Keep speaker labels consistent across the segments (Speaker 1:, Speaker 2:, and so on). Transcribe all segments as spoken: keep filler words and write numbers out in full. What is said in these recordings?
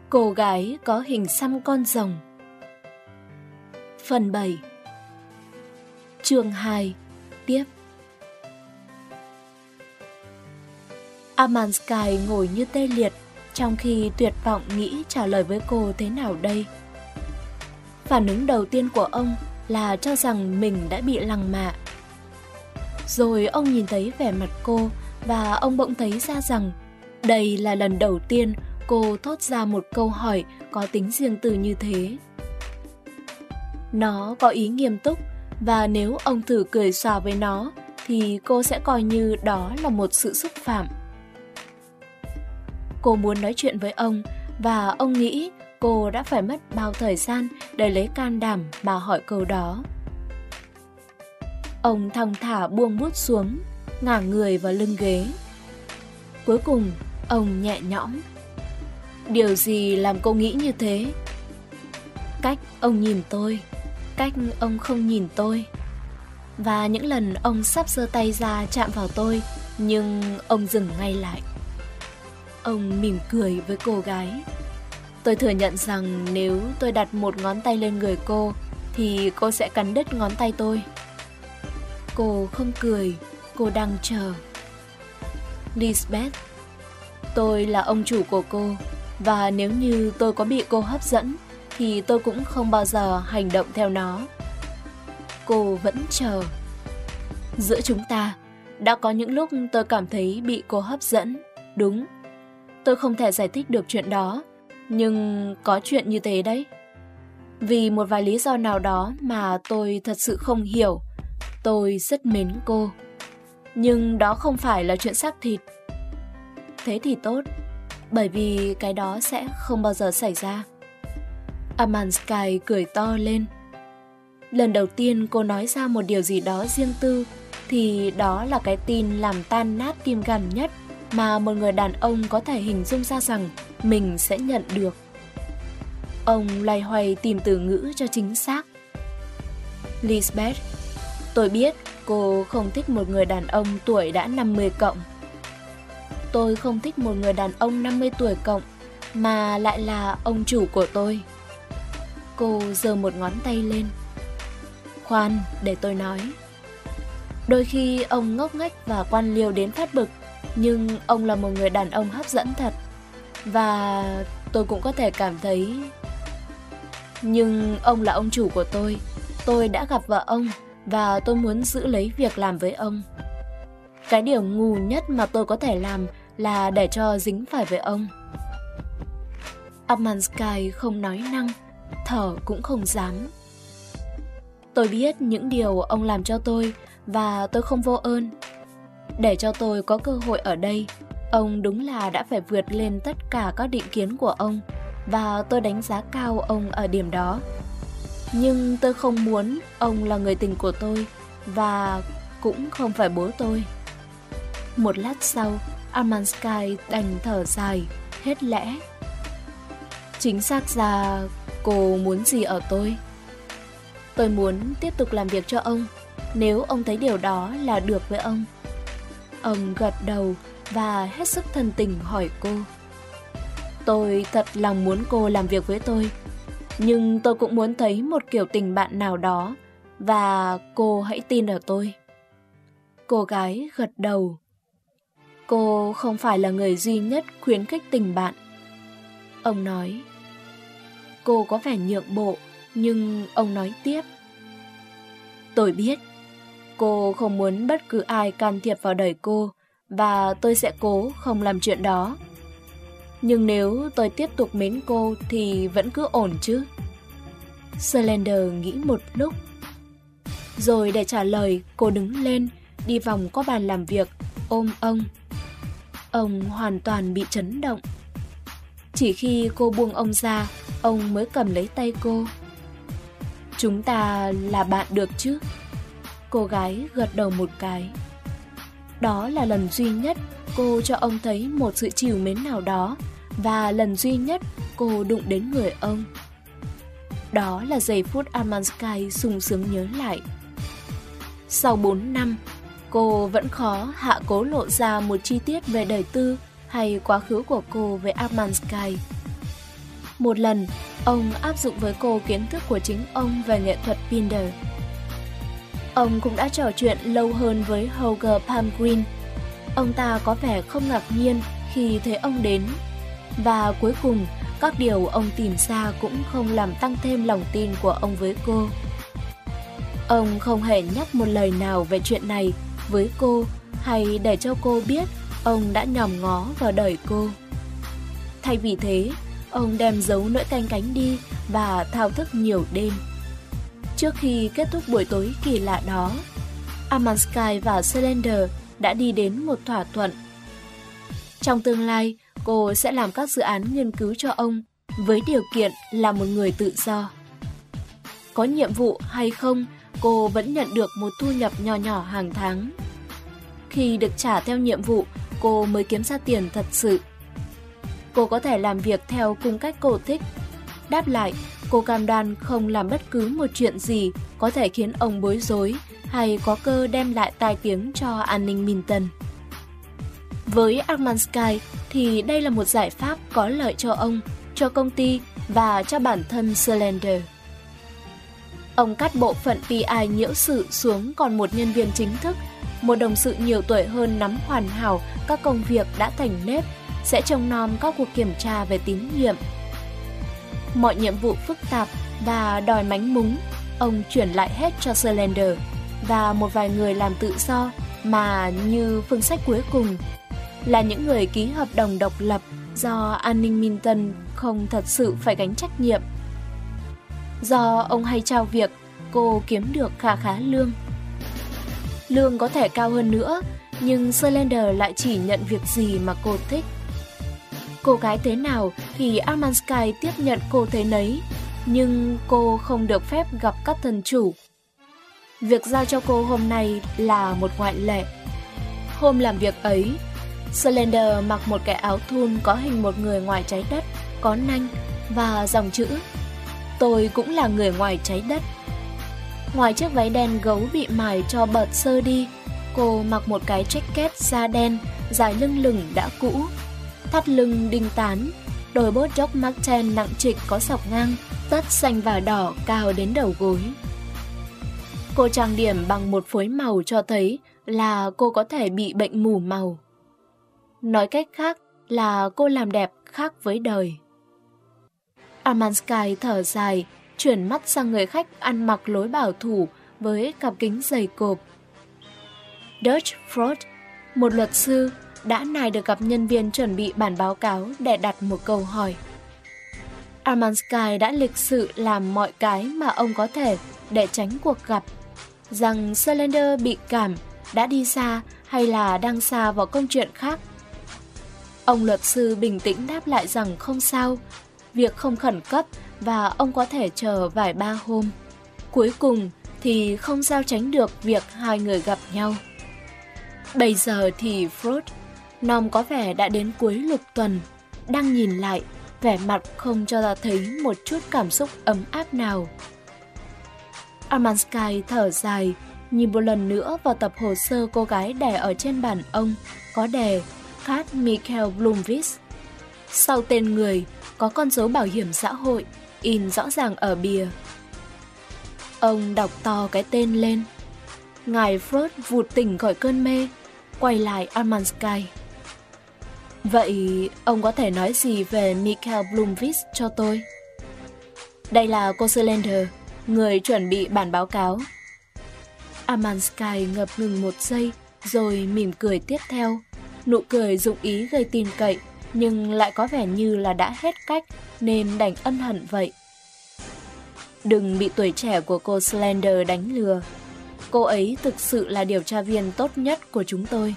Speaker 1: Cô gái có hình xăm con rồng. Phần bảy. Chương hai. Tiếp. Amanskaya ngồi như tê liệt, trong khi tuyệt vọng nghĩ trả lời với cô thế nào đây. Phản ứng đầu tiên của ông là cho rằng mình đã bị lằng mạ. Rồi ông nhìn thấy vẻ mặt cô và ông bỗng thấy ra rằng đây là lần đầu tiên cô thốt ra một câu hỏi có tính riêng tư như thế. Nó có ý nghiêm túc, và nếu ông thử cười xòa với nó thì cô sẽ coi như đó là một sự xúc phạm. Cô muốn nói chuyện với ông, và ông nghĩ cô đã phải mất bao thời gian để lấy can đảm mà hỏi câu đó. Ông thong thả buông bút xuống, ngả người vào lưng ghế. Cuối cùng, ông nhẹ nhõm. Điều gì làm cô nghĩ như thế? Cách ông nhìn tôi, cách ông không nhìn tôi. Và những lần ông sắp giơ tay ra chạm vào tôi, nhưng ông dừng ngay lại. Ông mỉm cười với cô gái. Tôi thừa nhận rằng nếu tôi đặt một ngón tay lên người cô, thì cô sẽ cắn đứt ngón tay tôi. Cô không cười, cô đang chờ. Lisbeth, tôi là ông chủ của cô, và nếu như tôi có bị cô hấp dẫn, thì tôi cũng không bao giờ hành động theo nó. Cô vẫn chờ. Giữa chúng ta, đã có những lúc tôi cảm thấy bị cô hấp dẫn, đúng. Tôi không thể giải thích được chuyện đó, nhưng có chuyện như thế đấy. Vì một vài lý do nào đó mà tôi thật sự không hiểu, tôi rất mến cô. Nhưng đó không phải là chuyện xác thịt. Thế thì tốt, bởi vì cái đó sẽ không bao giờ xảy ra. Amanskaya cười to lên. Lần đầu tiên cô nói ra một điều gì đó riêng tư, thì đó là cái tin làm tan nát tim gan nhất mà một người đàn ông có thể hình dung ra rằng mình sẽ nhận được. Ông loay hoay tìm từ ngữ cho chính xác. Lisbeth, tôi biết cô không thích một người đàn ông tuổi đã năm mươi cộng. Tôi không thích một người đàn ông năm mươi tuổi cộng, mà lại là ông chủ của tôi. Cô giơ một ngón tay lên. Khoan, để tôi nói. Đôi khi ông ngốc nghếch và quan liêu đến phát bực, nhưng ông là một người đàn ông hấp dẫn thật. Và tôi cũng có thể cảm thấy... Nhưng ông là ông chủ của tôi. Tôi đã gặp vợ ông, và tôi muốn giữ lấy việc làm với ông. Cái điều ngu nhất mà tôi có thể làm là để cho dính phải với ông. Amanskaya không nói năng, thở cũng không dám. Tôi biết những điều ông làm cho tôi, và tôi không vô ơn. Để cho tôi có cơ hội ở đây, ông đúng là đã phải vượt lên tất cả các định kiến của ông, và tôi đánh giá cao ông ở điểm đó. Nhưng tôi không muốn ông là người tình của tôi, và cũng không phải bố tôi. Một lát sau, Amanskaya đành thở dài, hết lẽ. Chính xác ra, cô muốn gì ở tôi? Tôi muốn tiếp tục làm việc cho ông, nếu ông thấy điều đó là được với ông. Ông gật đầu và hết sức thân tình hỏi cô. Tôi thật lòng muốn cô làm việc với tôi, nhưng tôi cũng muốn thấy một kiểu tình bạn nào đó, và cô hãy tin ở tôi. Cô gái gật đầu. Cô không phải là người duy nhất khuyến khích tình bạn. Ông nói. Cô có vẻ nhượng bộ, nhưng ông nói tiếp. Tôi biết, cô không muốn bất cứ ai can thiệp vào đời cô, và tôi sẽ cố không làm chuyện đó. Nhưng nếu tôi tiếp tục mến cô thì vẫn cứ ổn chứ? Slender nghĩ một lúc. Rồi để trả lời, cô đứng lên, đi vòng qua bàn làm việc, ôm ông. Ông hoàn toàn bị chấn động. Chỉ khi cô buông ông ra, ông mới cầm lấy tay cô. Chúng ta là bạn được chứ? Cô gái gật đầu một cái. Đó là lần duy nhất cô cho ông thấy một sự trìu mến nào đó, và lần duy nhất cô đụng đến người ông. Đó là giây phút Amanskaya sung sướng nhớ lại. Sau bốn năm, cô vẫn khó hạ cố lộ ra một chi tiết về đời tư hay quá khứ của cô với Amanskaya. Một lần, ông áp dụng với cô kiến thức của chính ông về nghệ thuật Pinder. Ông cũng đã trò chuyện lâu hơn với Holger Palmgren. Ông ta có vẻ không ngạc nhiên khi thấy ông đến. Và cuối cùng, các điều ông tìm ra cũng không làm tăng thêm lòng tin của ông với cô. Ông không hề nhắc một lời nào về chuyện này với cô hay để cho cô biết ông đã nhòm ngó vào đời cô. Thay vì thế, ông đem giấu nỗi canh cánh đi và thao thức nhiều đêm. Trước khi kết thúc buổi tối kỳ lạ đó, Armandsky và Selander đã đi đến một thỏa thuận. Trong tương lai, cô sẽ làm các dự án nghiên cứu cho ông với điều kiện là một người tự do. Có nhiệm vụ hay không, cô vẫn nhận được một thu nhập nho nhỏ hàng tháng. Khi được trả theo nhiệm vụ, cô mới kiếm ra tiền thật sự. Cô có thể làm việc theo cung cách cô thích. Đáp lại, cô cam đoan không làm bất cứ một chuyện gì có thể khiến ông bối rối hay có cơ đem lại tai tiếng cho an ninh Minton. Với Armandsky thì đây là một giải pháp có lợi cho ông, cho công ty và cho bản thân Selander. Ông cắt bộ phận pê i nhiễu sự xuống còn một nhân viên chính thức, một đồng sự nhiều tuổi hơn nắm hoàn hảo các công việc đã thành nếp, sẽ trông nom các cuộc kiểm tra về tín nhiệm. Mọi nhiệm vụ phức tạp và đòi mánh múng, ông chuyển lại hết cho Selander và một vài người làm tự do mà như phương sách cuối cùng là những người ký hợp đồng độc lập do an ninh Minton không thật sự phải gánh trách nhiệm. Do ông hay trao việc, cô kiếm được khá khá lương. Lương có thể cao hơn nữa, nhưng Selander lại chỉ nhận việc gì mà cô thích. Cô gái thế nào thì Armandsky tiếp nhận cô thế nấy, nhưng cô không được phép gặp các thần chủ. Việc giao cho cô hôm nay là một ngoại lệ. Hôm làm việc ấy, Selander mặc một cái áo thun có hình một người ngoài trái đất, có nanh và dòng chữ "Tôi cũng là người ngoài trái đất". Ngoài chiếc váy đen gấu bị mài cho bợt sơ đi, cô mặc một cái jacket da đen, dài lưng lửng đã cũ, thắt lưng đinh tán, đôi bốt Doc Martens nặng trịch có sọc ngang, tất xanh và đỏ cao đến đầu gối. Cô trang điểm bằng một phối màu cho thấy là cô có thể bị bệnh mù màu. Nói cách khác là cô làm đẹp khác với đời. Armandsky thở dài, chuyển mắt sang người khách ăn mặc lối bảo thủ với cặp kính dày cộp. Dutch Frost, một luật sư, đã nài được gặp nhân viên chuẩn bị bản báo cáo để đặt một câu hỏi. Armandsky đã lịch sự làm mọi cái mà ông có thể để tránh cuộc gặp, rằng Selander bị cảm, đã đi xa hay là đang xa vào công chuyện khác. Ông luật sư bình tĩnh đáp lại rằng không sao, việc không khẩn cấp và ông có thể chờ vài ba hôm. Cuối cùng thì không sao tránh được việc hai người gặp nhau. Bây giờ thì Frost, Nom có vẻ đã đến cuối lục tuần, đang nhìn lại, vẻ mặt không cho ta thấy một chút cảm xúc ấm áp nào. Armandsky thở dài, nhìn một lần nữa vào tập hồ sơ cô gái để ở trên bàn ông, có đề Kat Michael Blomqvist. Sau tên người có con dấu bảo hiểm xã hội in rõ ràng ở bìa. Ông đọc to cái tên lên. Ngài Frost vụt tỉnh khỏi cơn mê, quay lại Armandsky. Vậy ông có thể nói gì về Michael Blomqvist cho tôi? Đây là cô Selander, người chuẩn bị bản báo cáo. Armandsky ngập ngừng một giây rồi mỉm cười tiếp theo. Nụ cười dụng ý gây tin cậy, nhưng lại có vẻ như là đã hết cách nên đành ân hận vậy. Đừng bị tuổi trẻ của cô Selander đánh lừa. Cô ấy thực sự là điều tra viên tốt nhất của chúng tôi.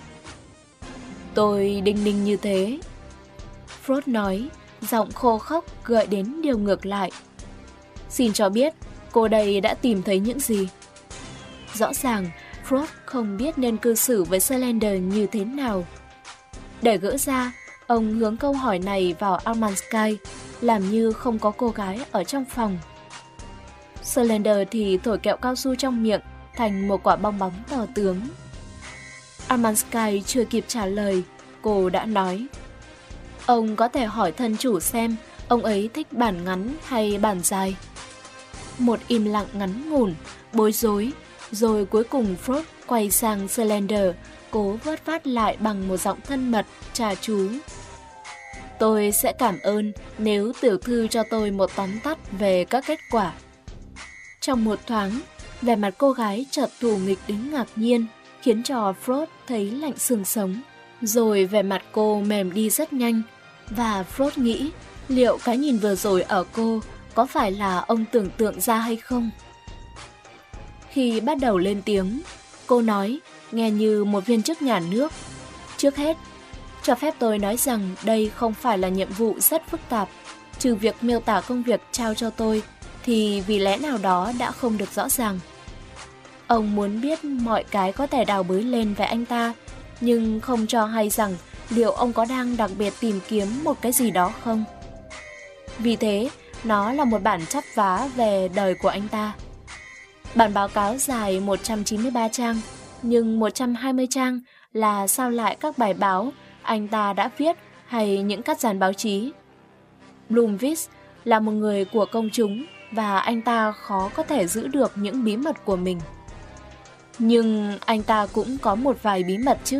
Speaker 1: Tôi đinh ninh như thế. Frost nói, giọng khô khốc gợi đến điều ngược lại. Xin cho biết, cô đây đã tìm thấy những gì? Rõ ràng, Frost không biết nên cư xử với Selander như thế nào. Để gỡ ra, ông hướng câu hỏi này vào Armandsky, làm như không có cô gái ở trong phòng. Selander thì thổi kẹo cao su trong miệng thành một quả bong bóng to tướng. Armandsky chưa kịp trả lời, cô đã nói: Ông có thể hỏi thân chủ xem Ông ấy thích bản ngắn hay bản dài? Một im lặng ngắn ngủn, bối rối, rồi cuối cùng Frost quay sang Slender, cố vớt vát lại bằng một giọng thân mật, trà chú. Tôi sẽ cảm ơn nếu tiểu thư cho tôi một tóm tắt về các kết quả. Trong một thoáng, vẻ mặt cô gái chợt thù nghịch đến ngạc nhiên, khiến cho Frost thấy lạnh xương sống. Rồi vẻ mặt cô mềm đi rất nhanh, và Frost nghĩ liệu cái nhìn vừa rồi ở cô có phải là ông tưởng tượng ra hay không? Khi bắt đầu lên tiếng, cô nói, nghe như một viên chức nhà nước. Trước hết, cho phép tôi nói rằng đây không phải là nhiệm vụ rất phức tạp. Trừ việc miêu tả công việc trao cho tôi, thì vì lẽ nào đó đã không được rõ ràng. Ông muốn biết mọi cái có thể đào bới lên về anh ta, nhưng không cho hay rằng liệu ông có đang đặc biệt tìm kiếm một cái gì đó không. Vì thế, nó là một bản chắp vá về đời của anh ta. Bản báo cáo dài một trăm chín mươi ba trang, nhưng một trăm hai mươi trang là sao lại các bài báo anh ta đã viết hay những cắt dàn báo chí. Bloomfield là một người của công chúng và anh ta khó có thể giữ được những bí mật của mình. Nhưng anh ta cũng có một vài bí mật chứ.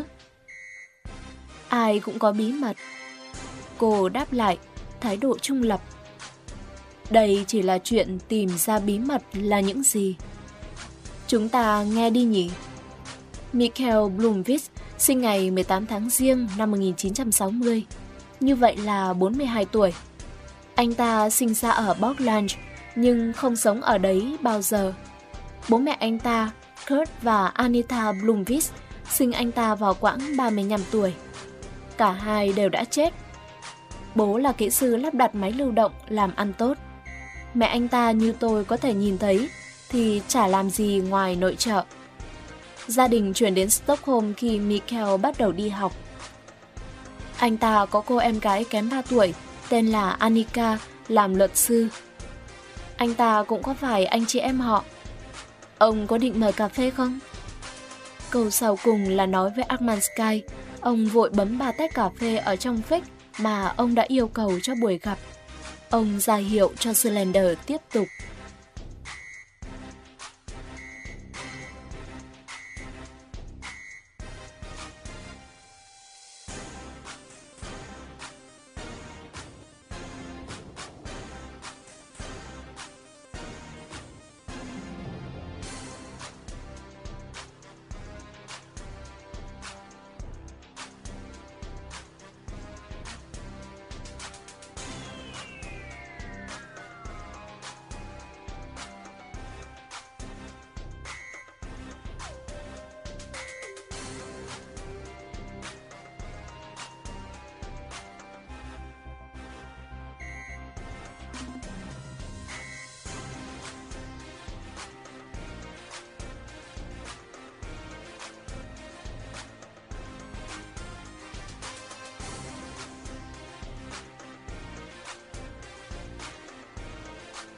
Speaker 1: Ai cũng có bí mật. Cô đáp lại, thái độ trung lập. Đây chỉ là chuyện tìm ra bí mật là những gì. Chúng ta nghe đi nhỉ. Michael Bloomfield sinh ngày mười tám tháng Giêng năm một nghìn chín trăm sáu mươi. Như vậy là bốn mươi hai tuổi. Anh ta sinh ra ở Portland, nhưng không sống ở đấy bao giờ. Bố mẹ anh ta, Kurt và Anita Bloomfield, sinh anh ta vào quãng ba mươi lăm tuổi. Cả hai đều đã chết. Bố là kỹ sư lắp đặt máy lưu động làm ăn tốt. Mẹ anh ta như tôi có thể nhìn thấy thì chả làm gì ngoài nội trợ. Gia đình chuyển đến Stockholm khi Michael bắt đầu đi học. Anh ta có cô em gái kém ba tuổi tên là Annika làm luật sư. Anh ta cũng có vài anh chị em họ. Ông có định mời cà phê không? Câu sau cùng là nói với Armand Sky. Ông vội bấm ba tách cà phê ở trong phích mà ông đã yêu cầu cho buổi gặp. Ông ra hiệu cho Slender tiếp tục.